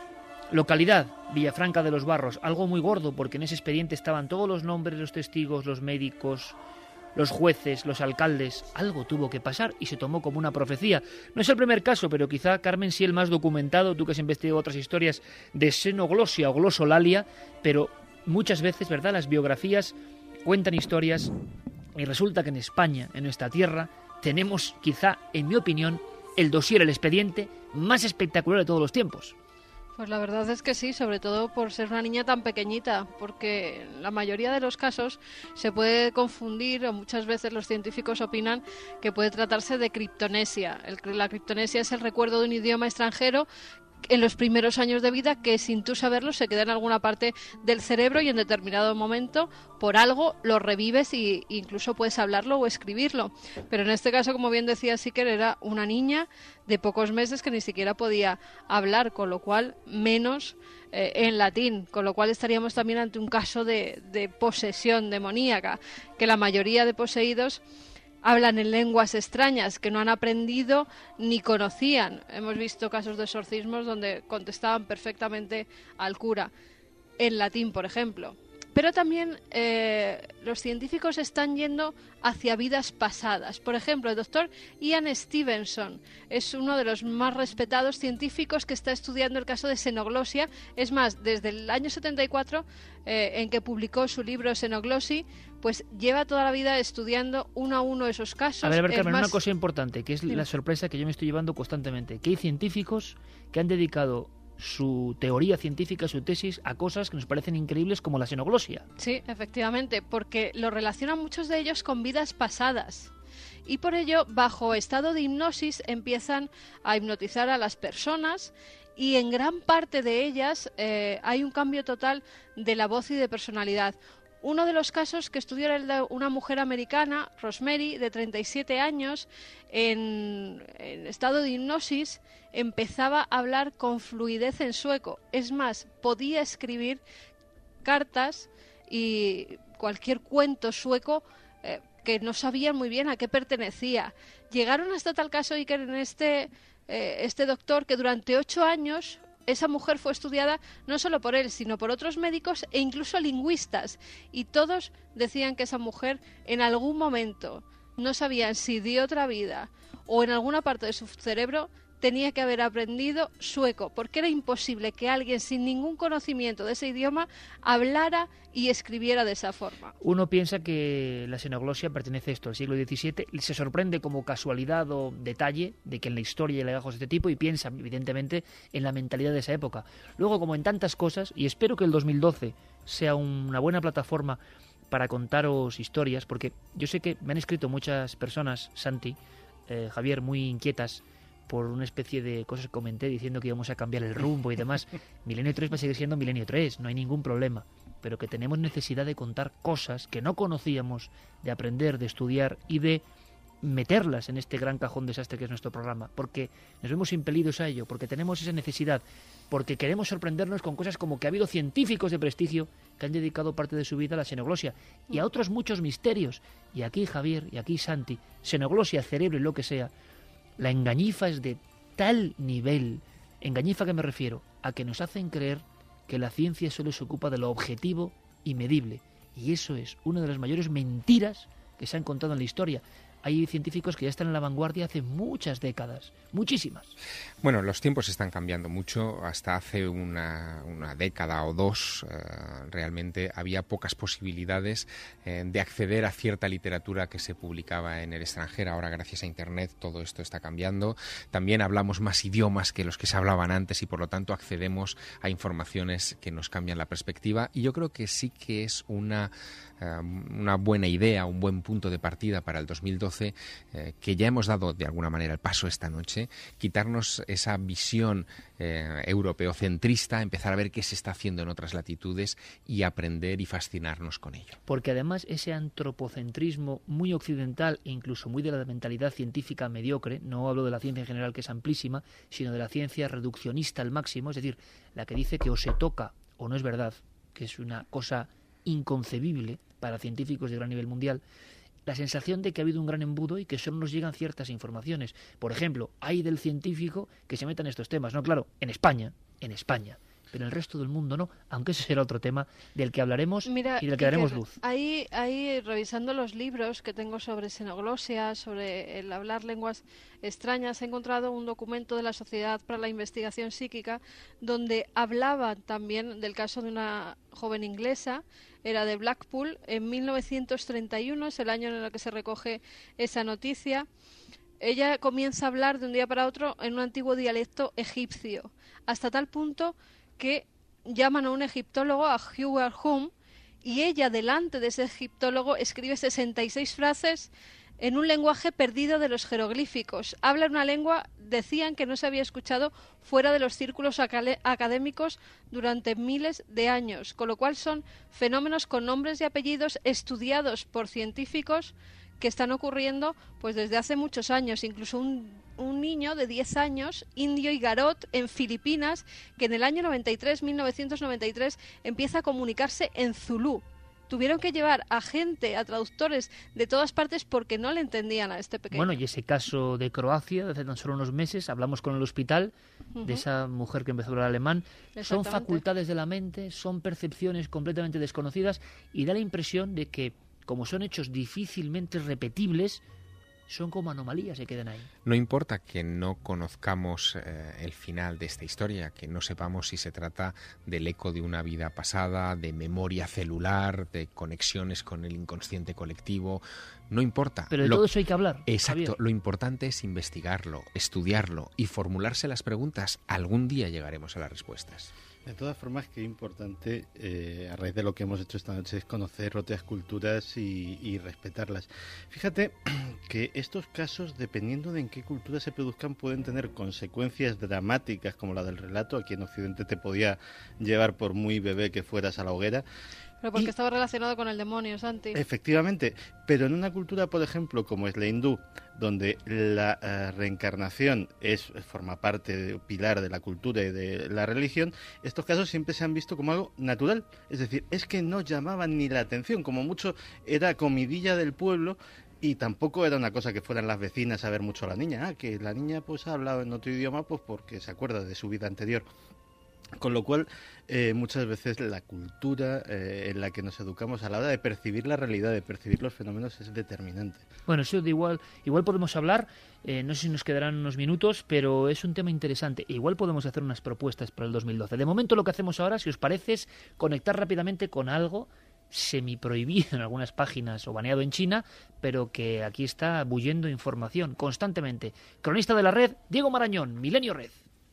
Localidad, Villafranca de los Barros, algo muy gordo porque en ese expediente estaban todos los nombres, los testigos, los médicos, los jueces, los alcaldes. Algo tuvo que pasar y se tomó como una profecía. No es el primer caso, pero quizá, Carmen, sí el más documentado, tú que has investigado otras historias de xenoglosia o glosolalia, pero muchas veces, ¿verdad?, las biografías cuentan historias y resulta que en España, en nuestra tierra, tenemos quizá, en mi opinión, el dossier, el expediente más espectacular de todos los tiempos. Pues la verdad es que sí, sobre todo por ser una niña tan pequeñita, porque en la mayoría de los casos se puede confundir, o muchas veces los científicos opinan que puede tratarse de criptonesia. El, la criptonesia es el recuerdo de un idioma extranjero en los primeros años de vida que sin tú saberlo se queda en alguna parte del cerebro y en determinado momento por algo lo revives e incluso puedes hablarlo o escribirlo. Pero en este caso, como bien decía Siker, era una niña de pocos meses que ni siquiera podía hablar, con lo cual menos eh, en latín, con lo cual estaríamos también ante un caso de, de posesión demoníaca, que la mayoría de poseídos hablan en lenguas extrañas que no han aprendido ni conocían. Hemos visto casos de exorcismos donde contestaban perfectamente al cura, en latín, por ejemplo. Pero también eh, los científicos están yendo hacia vidas pasadas. Por ejemplo, el doctor Ian Stevenson es uno de los más respetados científicos que está estudiando el caso de xenoglosia. Es más, desde el año setenta y cuatro, eh, en que publicó su libro Xenoglossy, pues lleva toda la vida estudiando uno a uno esos casos. A ver, a ver, Carmen, más... una cosa importante, que es Dime. la sorpresa que yo me estoy llevando constantemente, que hay científicos que han dedicado su teoría científica, su tesis, a cosas que nos parecen increíbles como la xenoglosia. Sí, efectivamente, porque lo relacionan muchos de ellos con vidas pasadas. Y por ello, bajo estado de hipnosis, empiezan a hipnotizar a las personas y en gran parte de ellas eh, hay un cambio total de la voz y de personalidad. Uno de los casos que estudió era el de una mujer americana, Rosemary, de treinta y siete años, en, en estado de hipnosis, empezaba a hablar con fluidez en sueco. Es más, podía escribir cartas y cualquier cuento sueco eh, que no sabían muy bien a qué pertenecía. Llegaron hasta tal caso y que en este, eh, este doctor, que durante ocho años... esa mujer fue estudiada no solo por él, sino por otros médicos e incluso lingüistas. Y todos decían que esa mujer en algún momento, no sabían si de otra vida o en alguna parte de su cerebro, tenía que haber aprendido sueco, porque era imposible que alguien sin ningún conocimiento de ese idioma hablara y escribiera de esa forma. Uno piensa que la xenoglosia pertenece a esto, al siglo diecisiete, y se sorprende como casualidad o detalle de que en la historia hay legajos de este tipo y piensa, evidentemente, en la mentalidad de esa época. Luego, como en tantas cosas, y espero que el dos mil doce sea una buena plataforma para contaros historias, porque yo sé que me han escrito muchas personas, Santi, eh, Javier, muy inquietas, por una especie de cosas que comenté diciendo que íbamos a cambiar el rumbo y demás. Milenio tres va a seguir siendo Milenio tres, no hay ningún problema, pero que tenemos necesidad de contar cosas que no conocíamos, de aprender, de estudiar y de meterlas en este gran cajón desastre que es nuestro programa, porque nos vemos impelidos a ello, porque tenemos esa necesidad, porque queremos sorprendernos con cosas como que ha habido científicos de prestigio que han dedicado parte de su vida a la xenoglosia y a otros muchos misterios. Y aquí Javier, y aquí Santi, xenoglosia, cerebro y lo que sea, la engañifa es de tal nivel. ¿Engañifa a qué me refiero? A que nos hacen creer que la ciencia solo se ocupa de lo objetivo y medible. Y eso es una de las mayores mentiras que se han contado en la historia. Hay científicos que ya están en la vanguardia hace muchas décadas, muchísimas. Bueno, los tiempos están cambiando mucho. Hasta hace una, una década o dos eh, realmente había pocas posibilidades eh, de acceder a cierta literatura que se publicaba en el extranjero. Ahora, gracias a Internet, todo esto está cambiando. También hablamos más idiomas que los que se hablaban antes y, por lo tanto, accedemos a informaciones que nos cambian la perspectiva. Y yo creo que sí que es una, eh, una buena idea, un buen punto de partida para el dos mil doce, eh, que ya hemos dado de alguna manera el paso esta noche, quitarnos esa visión eh, europeocentrista, empezar a ver qué se está haciendo en otras latitudes y aprender y fascinarnos con ello. Porque además ese antropocentrismo muy occidental e incluso muy de la mentalidad científica mediocre, no hablo de la ciencia en general que es amplísima, sino de la ciencia reduccionista al máximo, es decir, la que dice que o se toca o no es verdad, que es una cosa inconcebible para científicos de gran nivel mundial, la sensación de que ha habido un gran embudo y que solo nos llegan ciertas informaciones. Por ejemplo, hay del científico que se meta en estos temas. No, claro, en España, en España, pero en el resto del mundo no, aunque ese será otro tema del que hablaremos Mira, y del que daremos Iker, luz. Ahí, ahí, revisando los libros que tengo sobre xenoglosia, sobre el hablar lenguas extrañas, he encontrado un documento de la Sociedad para la Investigación Psíquica donde hablaba también del caso de una joven inglesa, era de Blackpool, en mil novecientos treinta y uno, es el año en el que se recoge esa noticia. Ella comienza a hablar de un día para otro en un antiguo dialecto egipcio, hasta tal punto que llaman a un egiptólogo, a Hugh Hume, y ella, delante de ese egiptólogo, escribe sesenta y seis frases en un lenguaje perdido de los jeroglíficos. Habla una lengua, decían, que no se había escuchado fuera de los círculos académicos durante miles de años, con lo cual son fenómenos con nombres y apellidos estudiados por científicos que están ocurriendo pues desde hace muchos años. Incluso un, un niño de diez años, indio y garot, en Filipinas, que en el año noventa y tres, mil novecientos noventa y tres, empieza a comunicarse en zulú. Tuvieron que llevar a gente, a traductores de todas partes porque no le entendían a este pequeño. Bueno, y ese caso de Croacia, de hace tan solo unos meses, hablamos con el hospital Uh-huh. de esa mujer que empezó a hablar alemán. Son facultades de la mente, son percepciones completamente desconocidas y da la impresión de que, como son hechos difícilmente repetibles, son como anomalías, se quedan ahí. No importa que no conozcamos eh, el final de esta historia, que no sepamos si se trata del eco de una vida pasada, de memoria celular, de conexiones con el inconsciente colectivo. No importa. Pero de lo, todo eso hay que hablar. Exacto. Javier. Lo importante es investigarlo, estudiarlo y formularse las preguntas. Algún día llegaremos a las respuestas. De todas formas, qué importante, eh, a raíz de lo que hemos hecho esta noche, es conocer otras culturas y, y respetarlas. Fíjate que estos casos, dependiendo de en qué cultura se produzcan, pueden tener consecuencias dramáticas, como la del relato. Aquí en Occidente te podía llevar por muy bebé que fueras a la hoguera. Pero porque y, estaba relacionado con el demonio, Santi. Efectivamente, pero en una cultura, por ejemplo, como es la hindú, donde la uh, reencarnación es forma parte, de, pilar de la cultura y de la religión, estos casos siempre se han visto como algo natural. Es decir, es que no llamaban ni la atención, como mucho era comidilla del pueblo. Y tampoco era una cosa que fueran las vecinas a ver mucho a la niña. Ah, que la niña pues ha hablado en otro idioma pues porque se acuerda de su vida anterior. Con lo cual, eh, muchas veces la cultura eh, en la que nos educamos a la hora de percibir la realidad, de percibir los fenómenos, es determinante. Bueno, eso de igual, igual podemos hablar, eh, no sé si nos quedarán unos minutos, pero es un tema interesante. Igual podemos hacer unas propuestas para el dos mil doce. De momento lo que hacemos ahora, si os parece, es conectar rápidamente con algo semiprohibido en algunas páginas o baneado en China, pero que aquí está bullendo información constantemente. Cronista de la red, Diego Marañón, Milenio Red.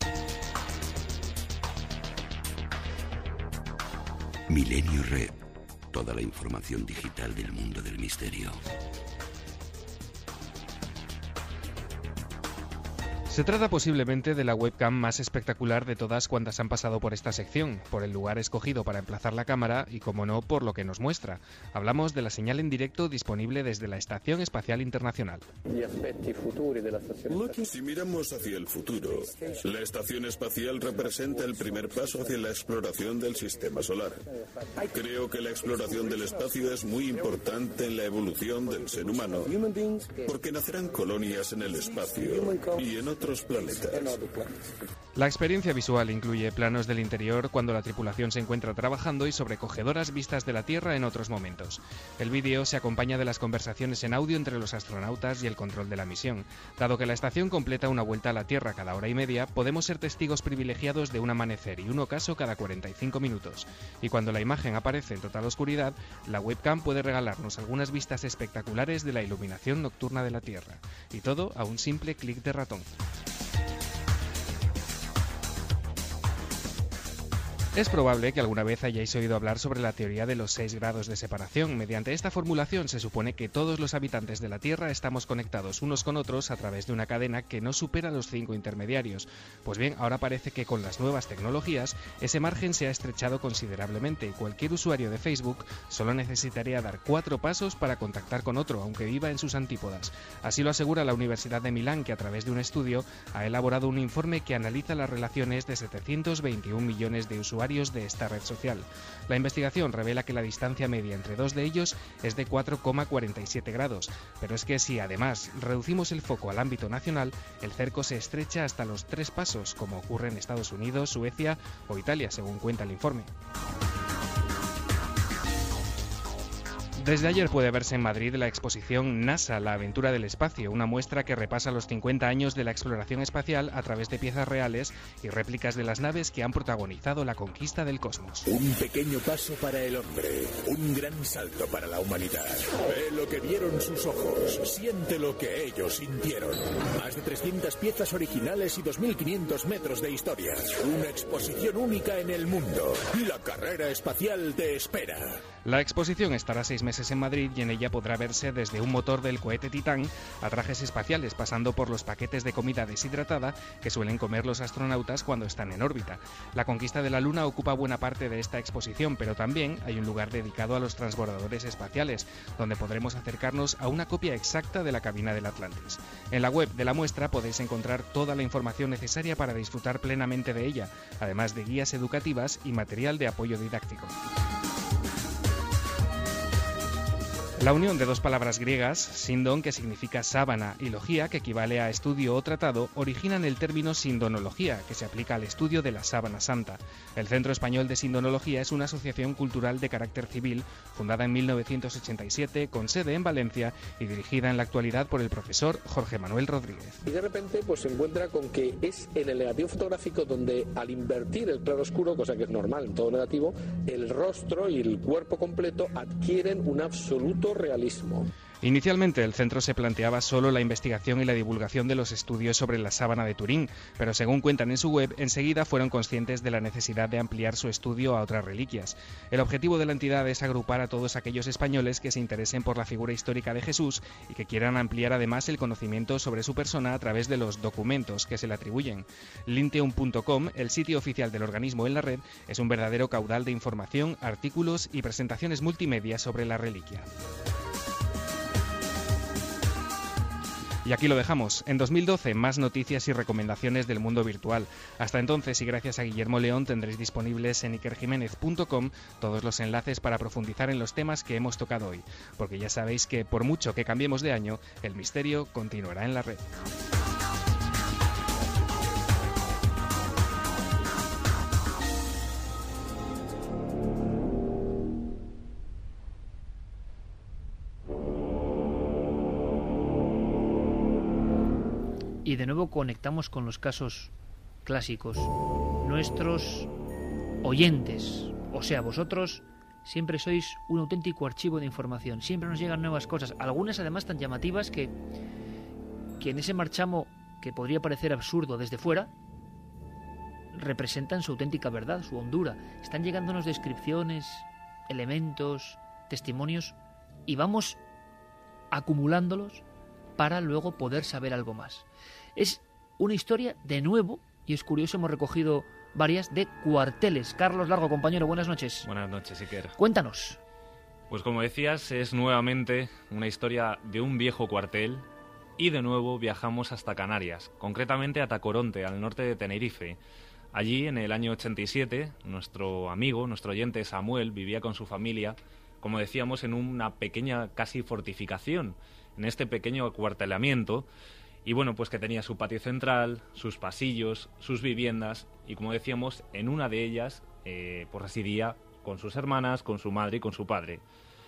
Milenio Red. Toda la información digital del mundo del misterio. Se trata posiblemente de la webcam más espectacular de todas cuantas han pasado por esta sección, por el lugar escogido para emplazar la cámara y, como no, por lo que nos muestra. Hablamos de la señal en directo disponible desde la Estación Espacial Internacional. Si miramos hacia el futuro, la Estación Espacial representa el primer paso hacia la exploración del sistema solar. Creo que la exploración del espacio es muy importante en la evolución del ser humano, porque nacerán colonias en el espacio y en otros planetas. La experiencia visual incluye planos del interior cuando la tripulación se encuentra trabajando y sobrecogedoras vistas de la Tierra en otros momentos. El vídeo se acompaña de las conversaciones en audio entre los astronautas y el control de la misión. Dado que la estación completa una vuelta a la Tierra cada hora y media, podemos ser testigos privilegiados de un amanecer y un ocaso cada cuarenta y cinco minutos. Y cuando la imagen aparece en total oscuridad, la webcam puede regalarnos algunas vistas espectaculares de la iluminación nocturna de la Tierra. Y todo a un simple clic de ratón. Es probable que alguna vez hayáis oído hablar sobre la teoría de los seis grados de separación. Mediante esta formulación se supone que todos los habitantes de la Tierra estamos conectados unos con otros a través de una cadena que no supera los cinco intermediarios. Pues bien, ahora parece que con las nuevas tecnologías ese margen se ha estrechado considerablemente y cualquier usuario de Facebook solo necesitaría dar cuatro pasos para contactar con otro, aunque viva en sus antípodas. Así lo asegura la Universidad de Milán, que a través de un estudio ha elaborado un informe que analiza las relaciones de setecientos veintiún millones de usuarios usuarios de esta red social. La investigación revela que la distancia media entre dos de ellos es de cuatro coma cuarenta y siete grados, pero es que si además reducimos el foco al ámbito nacional, el cerco se estrecha hasta los tres pasos, como ocurre en Estados Unidos, Suecia o Italia, según cuenta el informe. Desde ayer puede verse en Madrid la exposición NASA, la aventura del espacio, una muestra que repasa los cincuenta años de la exploración espacial a través de piezas reales y réplicas de las naves que han protagonizado la conquista del cosmos. Un pequeño paso para el hombre, un gran salto para la humanidad. Ve lo que vieron sus ojos, siente lo que ellos sintieron. Más de trescientas piezas originales y dos mil quinientos metros de historia. Una exposición única en el mundo. La carrera espacial te espera. La exposición estará seis meses en Madrid y en ella podrá verse desde un motor del cohete Titán a trajes espaciales, pasando por los paquetes de comida deshidratada que suelen comer los astronautas cuando están en órbita. La conquista de la Luna ocupa buena parte de esta exposición, pero también hay un lugar dedicado a los transbordadores espaciales, donde podremos acercarnos a una copia exacta de la cabina del Atlantis. En la web de la muestra podéis encontrar toda la información necesaria para disfrutar plenamente de ella, además de guías educativas y material de apoyo didáctico. La unión de dos palabras griegas, sindon, que significa sábana, y logía, que equivale a estudio o tratado, originan el término sindonología, que se aplica al estudio de la sábana santa. El Centro Español de Sindonología es una asociación cultural de carácter civil, fundada en mil novecientos ochenta y siete, con sede en Valencia y dirigida en la actualidad por el profesor Jorge Manuel Rodríguez. Y de repente pues se encuentra con que es en el negativo fotográfico donde, al invertir el claro oscuro, cosa que es normal en todo negativo, el rostro y el cuerpo completo adquieren un absoluto realismo. Inicialmente el centro se planteaba solo la investigación y la divulgación de los estudios sobre la sábana de Turín, pero según cuentan en su web, enseguida fueron conscientes de la necesidad de ampliar su estudio a otras reliquias. El objetivo de la entidad es agrupar a todos aquellos españoles que se interesen por la figura histórica de Jesús y que quieran ampliar además el conocimiento sobre su persona a través de los documentos que se le atribuyen. Linteum punto com, el sitio oficial del organismo en la red, es un verdadero caudal de información, artículos y presentaciones multimedia sobre la reliquia. Y aquí lo dejamos. En dos mil doce, más noticias y recomendaciones del mundo virtual. Hasta entonces, y gracias a Guillermo León, tendréis disponibles en iker jiménez punto com todos los enlaces para profundizar en los temas que hemos tocado hoy. Porque ya sabéis que, por mucho que cambiemos de año, el misterio continuará en la red. Y de nuevo conectamos con los casos clásicos. Nuestros oyentes, o sea, vosotros, siempre sois un auténtico archivo de información. Siempre nos llegan nuevas cosas, algunas además tan llamativas que, que en ese marchamo que podría parecer absurdo desde fuera, representan su auténtica verdad, su hondura. Están llegándonos descripciones, elementos, testimonios, y vamos acumulándolos para luego poder saber algo más. Es una historia, de nuevo, y es curioso, hemos recogido varias, de cuarteles. Carlos Largo, compañero, buenas noches. Buenas noches, Iker. Cuéntanos. Pues como decías, es nuevamente una historia de un viejo cuartel y de nuevo viajamos hasta Canarias, concretamente a Tacoronte, al norte de Tenerife. Allí, en el año ochenta y siete, nuestro amigo, nuestro oyente Samuel, vivía con su familia, como decíamos, en una pequeña casi fortificación, en este pequeño acuartelamiento, y bueno, pues que tenía su patio central, sus pasillos, sus viviendas, y como decíamos, en una de ellas eh, pues residía con sus hermanas, con su madre y con su padre.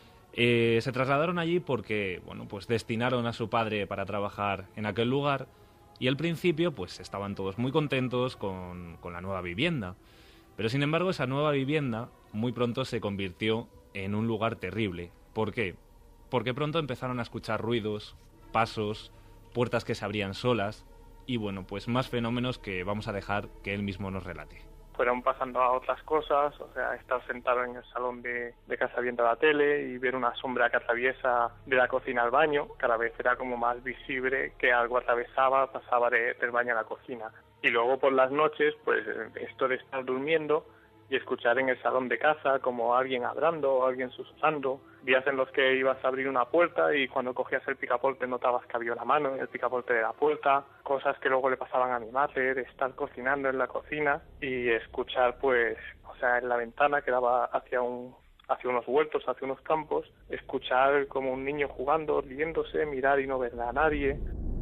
Eh, se trasladaron allí porque, bueno, pues destinaron a su padre para trabajar en aquel lugar, y al principio pues estaban todos muy contentos con, con la nueva vivienda. Pero sin embargo, esa nueva vivienda muy pronto se convirtió en un lugar terrible. ¿Por qué? Porque pronto empezaron a escuchar ruidos, pasos, puertas que se abrían solas y, bueno, pues más fenómenos que vamos a dejar que él mismo nos relate. Fueron pasando a otras cosas, o sea, estar sentado en el salón de, de casa viendo la tele y ver una sombra que atraviesa de la cocina al baño. Cada vez era como más visible que algo atravesaba, pasaba de, del baño a la cocina. Y luego por las noches, pues esto de estar durmiendo y escuchar en el salón de casa como alguien hablando o alguien susurrando. Días en los que ibas a abrir una puerta y cuando cogías el picaporte notabas que había una mano en el picaporte de la puerta. Cosas que luego le pasaban a mi madre, de estar cocinando en la cocina y escuchar pues, o sea, en la ventana que daba hacia un hacia unos huertos, hacia unos campos, escuchar como un niño jugando, riéndose, mirar y no ver a nadie.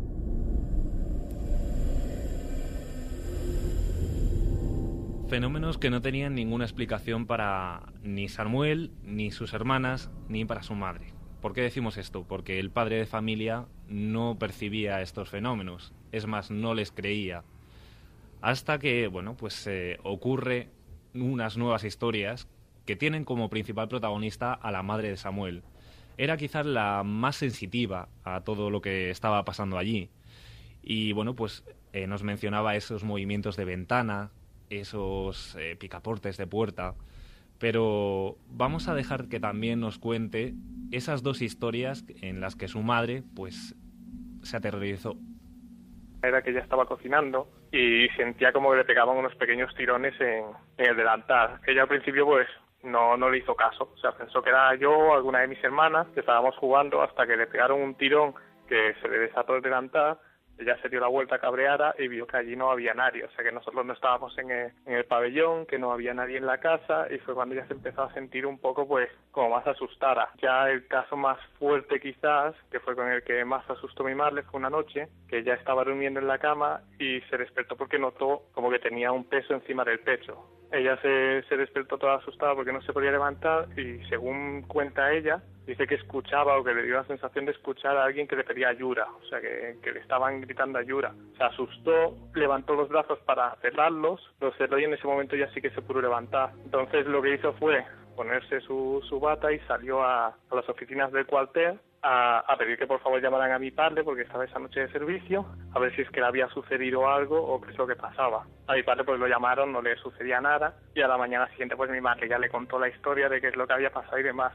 Fenómenos que no tenían ninguna explicación para ni Samuel, ni sus hermanas, ni para su madre. ¿Por qué decimos esto? Porque el padre de familia no percibía estos fenómenos, es más, no les creía. Hasta que, bueno, pues eh, ocurre unas nuevas historias que tienen como principal protagonista a la madre de Samuel. Era quizás la más sensitiva a todo lo que estaba pasando allí. Y bueno, pues eh, nos mencionaba esos movimientos de ventana, esos eh, picaportes de puerta, pero vamos a dejar que también nos cuente esas dos historias en las que su madre pues se aterrorizó. Era que ella estaba cocinando y sentía como que le pegaban unos pequeños tirones en, en el delantal. Ella al principio pues no, no le hizo caso, o sea, pensó que era yo o alguna de mis hermanas que estábamos jugando hasta que le pegaron un tirón que se le desató el delantal. Ella se dio la vuelta cabreada y vio que allí no había nadie, o sea que nosotros no estábamos en el, en el pabellón, que no había nadie en la casa, y fue cuando ella se empezó a sentir un poco pues como más asustada. Ya el caso más fuerte quizás, que fue con el que más asustó mi madre, fue una noche que ella estaba durmiendo en la cama y se despertó porque notó como que tenía un peso encima del pecho. Ella se, se despertó toda asustada porque no se podía levantar y según cuenta ella, dice que escuchaba o que le dio la sensación de escuchar a alguien que le pedía ayuda, o sea, que, que le estaban gritando ayuda. Se asustó, levantó los brazos para cerrarlos, los cerró y en ese momento ya sí que se pudo levantar. Entonces lo que hizo fue ponerse su, su bata y salió a, a las oficinas del cuartel a, a pedir que por favor llamaran a mi padre porque estaba esa noche de servicio, a ver si es que le había sucedido algo o qué es lo que pasaba. A mi padre pues lo llamaron, no le sucedía nada y a la mañana siguiente pues mi madre ya le contó la historia de qué es lo que había pasado y demás.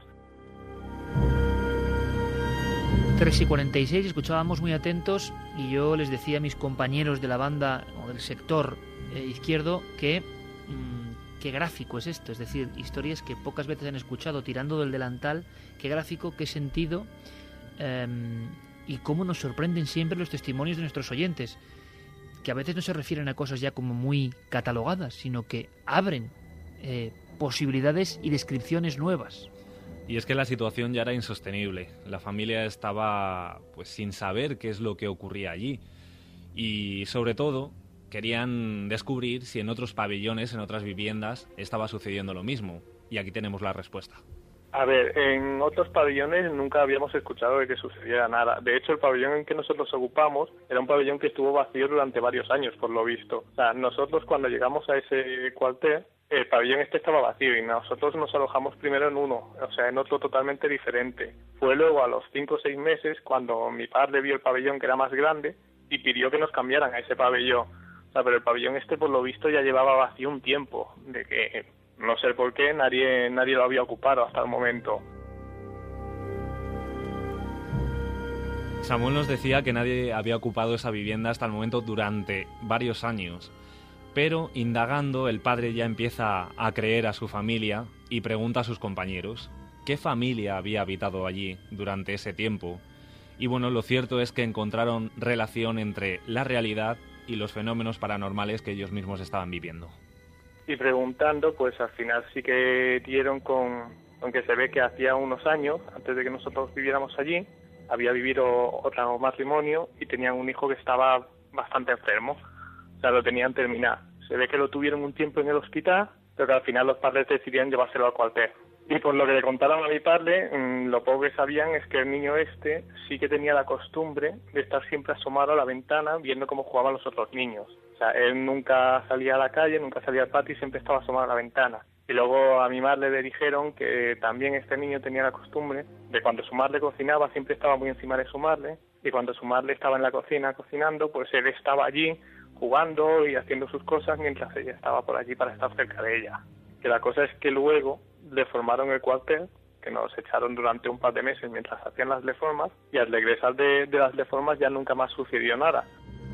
tres y cuarenta y seis, escuchábamos muy atentos y yo les decía a mis compañeros de la banda o del sector eh, izquierdo que mmm, qué gráfico es esto, es decir, historias que pocas veces han escuchado tirando del delantal, qué gráfico, qué sentido eh, y cómo nos sorprenden siempre los testimonios de nuestros oyentes, que a veces no se refieren a cosas ya como muy catalogadas, sino que abren eh, posibilidades y descripciones nuevas. Y es que la situación ya era insostenible. La familia estaba pues sin saber qué es lo que ocurría allí. Y sobre todo querían descubrir si en otros pabellones, en otras viviendas, estaba sucediendo lo mismo. Y aquí tenemos la respuesta. A ver, en otros pabellones nunca habíamos escuchado de que sucediera nada. De hecho, el pabellón en que nosotros ocupamos era un pabellón que estuvo vacío durante varios años, por lo visto. O sea, nosotros cuando llegamos a ese cuartel, el pabellón este estaba vacío y nosotros nos alojamos primero en uno, o sea, en otro totalmente diferente. Fue luego a los cinco o seis meses cuando mi padre vio el pabellón que era más grande y pidió que nos cambiaran a ese pabellón. O sea, pero el pabellón este por lo visto ya llevaba vacío un tiempo, de que no sé por qué nadie, nadie lo había ocupado hasta el momento. Samuel nos decía que nadie había ocupado esa vivienda hasta el momento durante varios años. Pero indagando, el padre ya empieza a creer a su familia y pregunta a sus compañeros qué familia había habitado allí durante ese tiempo. Y bueno, lo cierto es que encontraron relación entre la realidad y los fenómenos paranormales que ellos mismos estaban viviendo. Y preguntando, pues al final sí que dieron con, con que se ve que hacía unos años, antes de que nosotros viviéramos allí, había vivido otro matrimonio y tenían un hijo que estaba bastante enfermo. O sea, lo tenían terminado. Se ve que lo tuvieron un tiempo en el hospital, pero que al final los padres decidieron llevárselo al cuartel. Y por lo que le contaron a mi padre, mmm, lo poco que sabían es que el niño este sí que tenía la costumbre de estar siempre asomado a la ventana viendo cómo jugaban los otros niños. O sea, él nunca salía a la calle, nunca salía al patio y siempre estaba asomado a la ventana. Y luego a mi madre le dijeron que también este niño tenía la costumbre de cuando su madre cocinaba, siempre estaba muy encima de su madre, y cuando su madre estaba en la cocina cocinando, pues él estaba allí jugando y haciendo sus cosas mientras ella estaba por allí para estar cerca de ella. Que la cosa es que luego deformaron el cuartel, que nos echaron durante un par de meses mientras hacían las reformas, y al regresar de, de las reformas ya nunca más sucedió nada.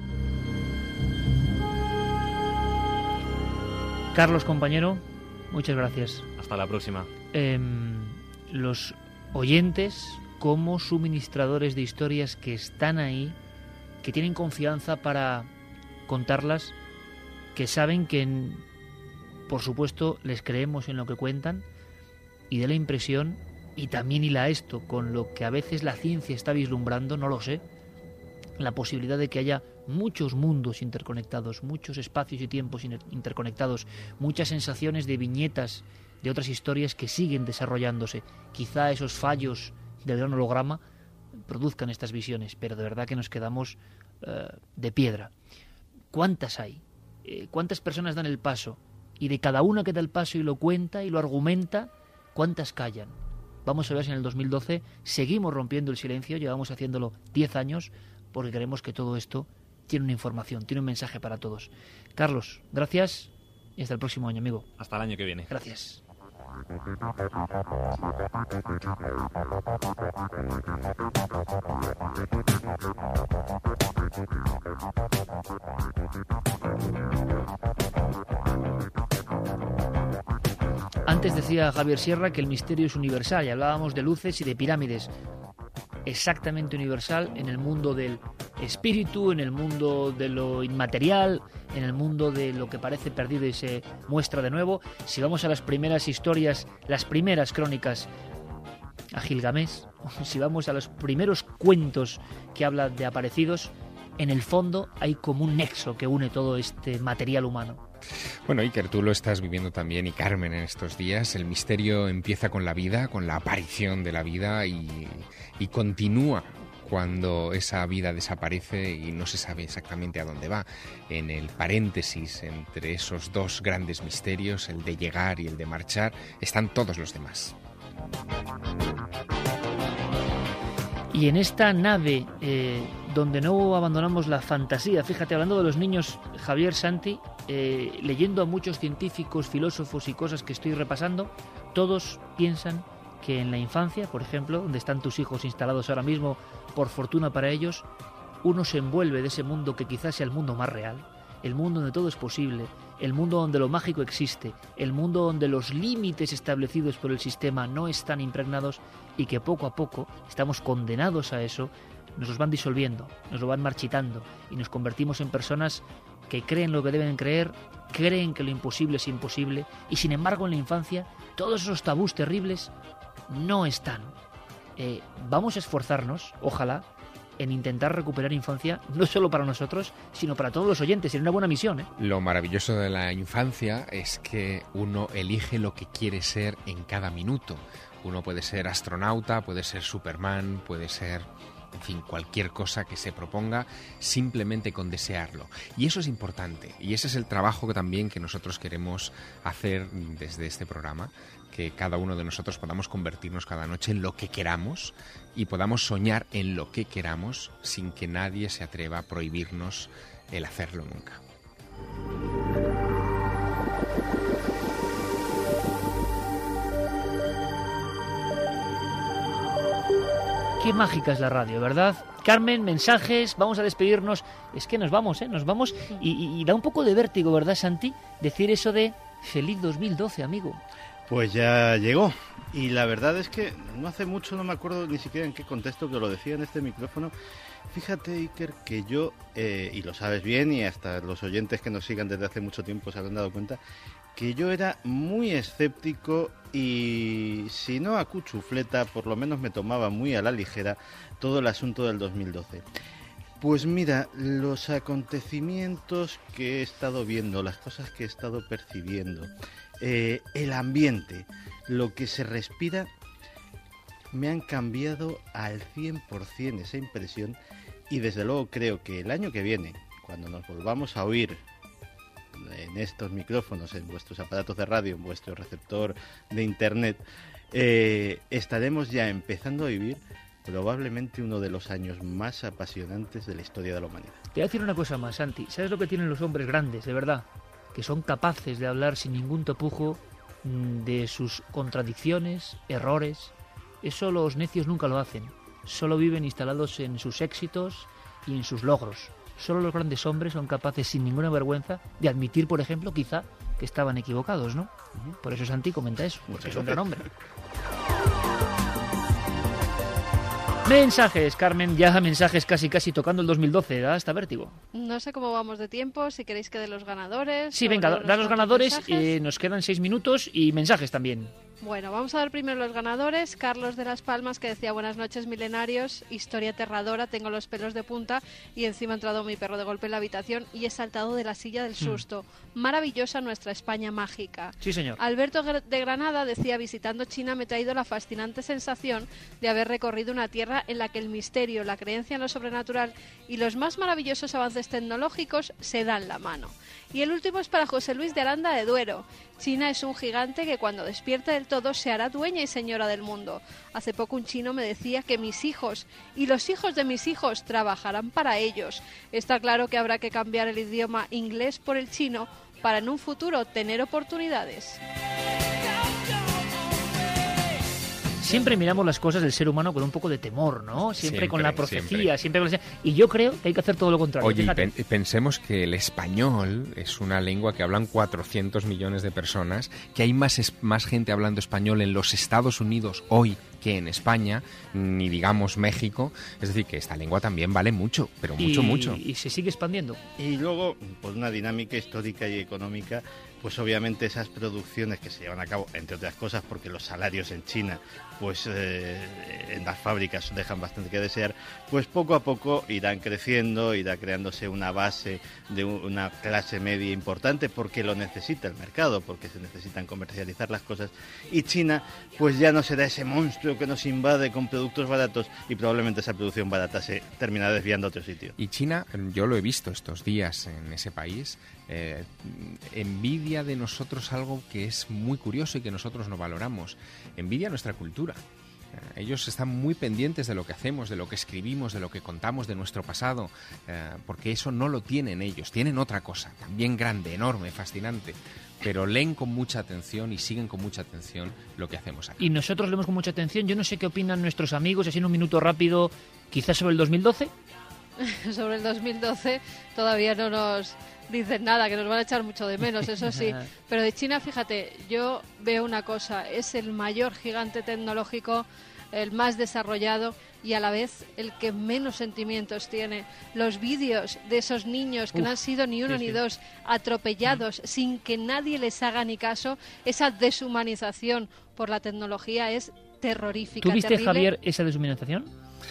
Carlos, compañero, muchas gracias. Hasta la próxima. Eh, los oyentes, como suministradores de historias que están ahí, que tienen confianza para contarlas, que saben que por supuesto, les creemos en lo que cuentan y da la impresión, y también hila esto con lo que a veces la ciencia está vislumbrando, no lo sé, la posibilidad de que haya muchos mundos interconectados, muchos espacios y tiempos interconectados, muchas sensaciones de viñetas de otras historias que siguen desarrollándose. Quizá esos fallos del gran holograma produzcan estas visiones, pero de verdad que nos quedamos uh, de piedra. ¿Cuántas hay? Eh, ¿Cuántas personas dan el paso? Y de cada una que da el paso y lo cuenta y lo argumenta, ¿cuántas callan? Vamos a ver si en el dos mil doce seguimos rompiendo el silencio, llevamos haciéndolo diez años, porque creemos que todo esto tiene una información, tiene un mensaje para todos. Carlos, gracias y hasta el próximo año, amigo. Hasta el año que viene. Gracias. Antes decía Javier Sierra que el misterio es universal y hablábamos de luces y de pirámides. Exactamente universal en el mundo del espíritu, en el mundo de lo inmaterial, en el mundo de lo que parece perdido y se muestra de nuevo. Si vamos a las primeras historias, las primeras crónicas a Gilgamesh, si vamos a los primeros cuentos que hablan de aparecidos, en el fondo hay como un nexo que une todo este material humano. Bueno, Iker, tú lo estás viviendo también, y Carmen, en estos días. El misterio empieza con la vida, con la aparición de la vida, y, y continúa cuando esa vida desaparece y no se sabe exactamente a dónde va. En el paréntesis entre esos dos grandes misterios, el de llegar y el de marchar, están todos los demás. Y en esta nave eh, donde no abandonamos la fantasía, fíjate, hablando de los niños, Javier, Santi, eh, leyendo a muchos científicos, filósofos y cosas que estoy repasando, todos piensan que en la infancia, por ejemplo, donde están tus hijos instalados ahora mismo, por fortuna para ellos, uno se envuelve de ese mundo que quizás sea el mundo más real, el mundo donde todo es posible, el mundo donde lo mágico existe, el mundo donde los límites establecidos por el sistema no están impregnados y que poco a poco estamos condenados a eso, nos los van disolviendo, nos lo van marchitando y nos convertimos en personas que creen lo que deben creer, creen que lo imposible es imposible y sin embargo en la infancia todos esos tabús terribles no están. Eh, vamos a esforzarnos, ojalá, en intentar recuperar infancia, no solo para nosotros, sino para todos los oyentes. Sería una buena misión, ¿eh? Lo maravilloso de la infancia es que uno elige lo que quiere ser en cada minuto. Uno puede ser astronauta, puede ser Superman, puede ser, en fin, cualquier cosa que se proponga, simplemente con desearlo. Y eso es importante, y ese es el trabajo que también que nosotros queremos hacer desde este programa, que cada uno de nosotros podamos convertirnos cada noche en lo que queramos y podamos soñar en lo que queramos sin que nadie se atreva a prohibirnos el hacerlo nunca. Qué mágica es la radio, ¿verdad? Carmen, mensajes, vamos a despedirnos. Es que nos vamos, ¿eh? Nos vamos y, y, y da un poco de vértigo, ¿verdad, Santi? Decir eso de feliz dos mil doce, amigo. Pues ya llegó. Y la verdad es que no hace mucho, no me acuerdo ni siquiera en qué contexto que lo decía en este micrófono. Fíjate, Iker, que yo, eh, y lo sabes bien, y hasta los oyentes que nos sigan desde hace mucho tiempo se habrán dado cuenta, que yo era muy escéptico y, si no a cuchufleta, por lo menos me tomaba muy a la ligera todo el asunto del dos mil doce. Pues mira, los acontecimientos que he estado viendo, las cosas que he estado percibiendo, eh, el ambiente, lo que se respira, me han cambiado al cien por ciento esa impresión y desde luego creo que el año que viene, cuando nos volvamos a oír en estos micrófonos, en vuestros aparatos de radio, en vuestro receptor de internet, eh, estaremos ya empezando a vivir probablemente uno de los años más apasionantes de la historia de la humanidad. Te voy a decir una cosa más, Santi. ¿Sabes lo que tienen los hombres grandes, de verdad? Que son capaces de hablar sin ningún tapujo de sus contradicciones, errores. Eso los necios nunca lo hacen. Solo viven instalados en sus éxitos y en sus logros. Solo los grandes hombres son capaces, sin ninguna vergüenza, de admitir, por ejemplo, quizá, que estaban equivocados, ¿no? Uh-huh. Por eso Santi comenta eso, porque es un gran hombre. Mensajes, Carmen, ya mensajes casi casi tocando el dos mil doce, da hasta vértigo. No sé cómo vamos de tiempo, si queréis que dé los ganadores. Sí, venga, da los ganadores, eh, nos quedan seis minutos y mensajes también. Bueno, vamos a dar primero los ganadores. Carlos de Las Palmas, que decía: buenas noches, milenarios, historia aterradora, tengo los pelos de punta y encima ha entrado mi perro de golpe en la habitación y he saltado de la silla del susto. Mm. Maravillosa nuestra España mágica. Sí, señor. Alberto de Granada decía: visitando China me he traído la fascinante sensación de haber recorrido una tierra en la que el misterio, la creencia en lo sobrenatural y los más maravillosos avances tecnológicos se dan la mano. Y el último es para José Luis de Aranda de Duero. China es un gigante que cuando despierte del todo se hará dueña y señora del mundo. Hace poco un chino me decía que mis hijos y los hijos de mis hijos trabajarán para ellos. Está claro que habrá que cambiar el idioma inglés por el chino para en un futuro tener oportunidades. Siempre miramos las cosas del ser humano con un poco de temor, ¿no? Siempre, siempre con la profecía, siempre. siempre con... Y yo creo que hay que hacer todo lo contrario. Oye, y pen pensemos que el español es una lengua que hablan cuatrocientos millones de personas, que hay más, más gente hablando español en los Estados Unidos hoy que en España, ni digamos México. Es decir, que esta lengua también vale mucho, pero mucho, y, mucho. Y se sigue expandiendo. Y luego, pues una dinámica histórica y económica, pues obviamente esas producciones que se llevan a cabo, entre otras cosas, porque los salarios en China, pues eh, en las fábricas dejan bastante que desear, pues poco a poco irán creciendo, irá creándose una base de una clase media importante, porque lo necesita el mercado, porque se necesitan comercializar las cosas, y China pues ya no será ese monstruo que nos invade con productos baratos, y probablemente esa producción barata se terminará desviando a otro sitio. Y China, yo lo he visto estos días en ese país, eh, envidia de nosotros algo que es muy curioso y que nosotros no valoramos. Envidia nuestra cultura. Ellos están muy pendientes de lo que hacemos, de lo que escribimos, de lo que contamos de nuestro pasado, eh, porque eso no lo tienen ellos. Tienen otra cosa, también grande, enorme, fascinante, pero leen con mucha atención y siguen con mucha atención lo que hacemos aquí. Y nosotros leemos con mucha atención. Yo no sé qué opinan nuestros amigos, así en un minuto rápido, quizás sobre el dos mil doce. Sobre el dos mil doce todavía no nos dicen nada, que nos van a echar mucho de menos, eso sí. Pero de China, fíjate, yo veo una cosa: es el mayor gigante tecnológico, el más desarrollado y a la vez el que menos sentimientos tiene. Los vídeos de esos niños que Uf, no han sido ni uno sí, ni sí. dos, atropellados, mm. sin que nadie les haga ni caso, esa deshumanización por la tecnología es terrorífica. ¿Tú viste, terrible. Javier, esa deshumanización?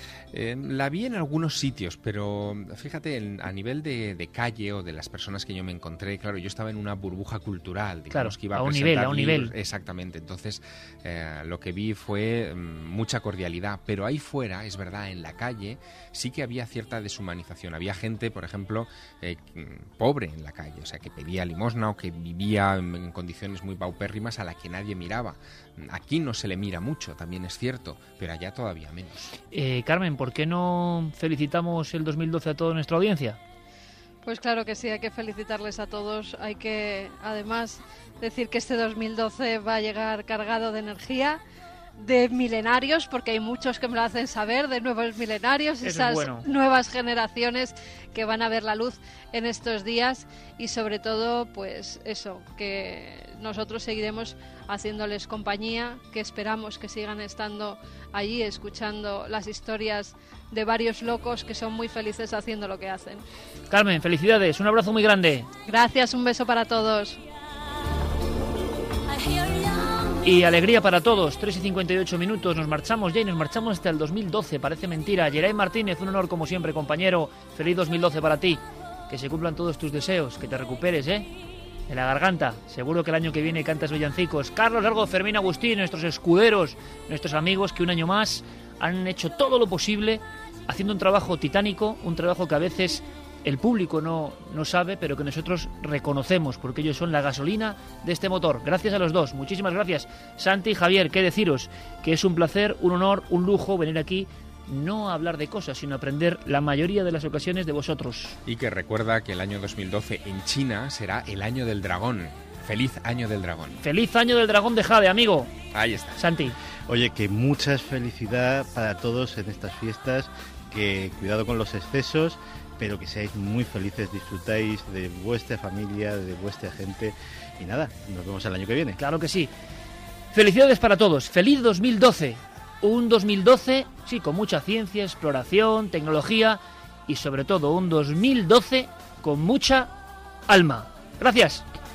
Eh, la vi en algunos sitios, pero fíjate, en, a nivel de, de calle o de las personas que yo me encontré, claro, yo estaba en una burbuja cultural, digamos, claro, que iba a, a un presentar nivel, a un libros, nivel. Exactamente, entonces eh, lo que vi fue mm, mucha cordialidad, pero ahí fuera, es verdad, en la calle sí que había cierta deshumanización. Había gente, por ejemplo, eh, pobre en la calle, o sea, que pedía limosna o que vivía en, en condiciones muy paupérrimas a la que nadie miraba. Aquí no se le mira mucho, también es cierto, pero allá todavía menos. Eh, Carmen, ¿por qué no felicitamos el dos mil doce a toda nuestra audiencia? Pues claro que sí, hay que felicitarles a todos. Hay que, además, decir que este dos mil doce va a llegar cargado de energía, de milenarios, porque hay muchos que me lo hacen saber, de nuevos milenarios, Eso esas es bueno. nuevas generaciones que van a ver la luz en estos días, y sobre todo, pues eso, que nosotros seguiremos haciéndoles compañía, que esperamos que sigan estando allí escuchando las historias de varios locos que son muy felices haciendo lo que hacen. Carmen, felicidades, un abrazo muy grande. Gracias, un beso para todos. Y alegría para todos, tres y cincuenta y ocho minutos, nos marchamos ya y nos marchamos hasta el dos mil doce, parece mentira. Geray Martínez, un honor como siempre, compañero, feliz dos mil doce para ti, que se cumplan todos tus deseos, que te recuperes, ¿eh? En la garganta, seguro que el año que viene cantas villancicos. Carlos Largo, Fermín Agustín, nuestros escuderos, nuestros amigos que un año más han hecho todo lo posible, haciendo un trabajo titánico, un trabajo que a veces el público no, no sabe, pero que nosotros reconocemos, porque ellos son la gasolina de este motor. Gracias a los dos, muchísimas gracias. Santi y Javier, qué deciros, que es un placer, un honor, un lujo venir aquí, no a hablar de cosas, sino a aprender la mayoría de las ocasiones de vosotros. Y que recuerda que el año dos mil doce en China será el año del dragón. Feliz año del dragón. Feliz año del dragón de Jade, amigo. Ahí está. Santi. Oye, que mucha felicidad para todos en estas fiestas, que cuidado con los excesos, pero que seáis muy felices, disfrutáis de vuestra familia, de vuestra gente, y nada, nos vemos el año que viene. Claro que sí. Felicidades para todos, feliz dos mil doce. un dos mil doce, sí, con mucha ciencia, exploración, tecnología y sobre todo un dos mil doce con mucha alma. Gracias.